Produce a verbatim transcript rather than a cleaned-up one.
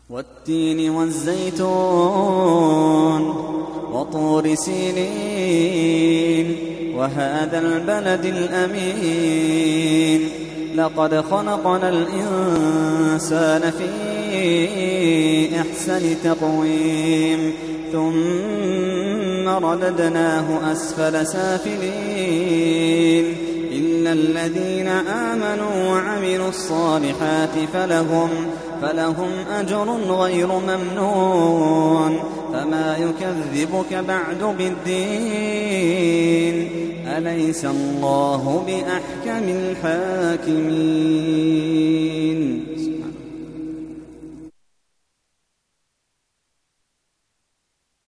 والتين والزيتون وطور سينين وهذا البلد الأمين لقد خلقنا الإنسان في أحسن تقويم ثم رددناه أسفل سافلين إلا الذين آمنوا وعملوا الصالحات فلهم, فلهم أجر غير ممنون فما يكذبك بعد بالدين أليس الله بأحكم الحاكمين.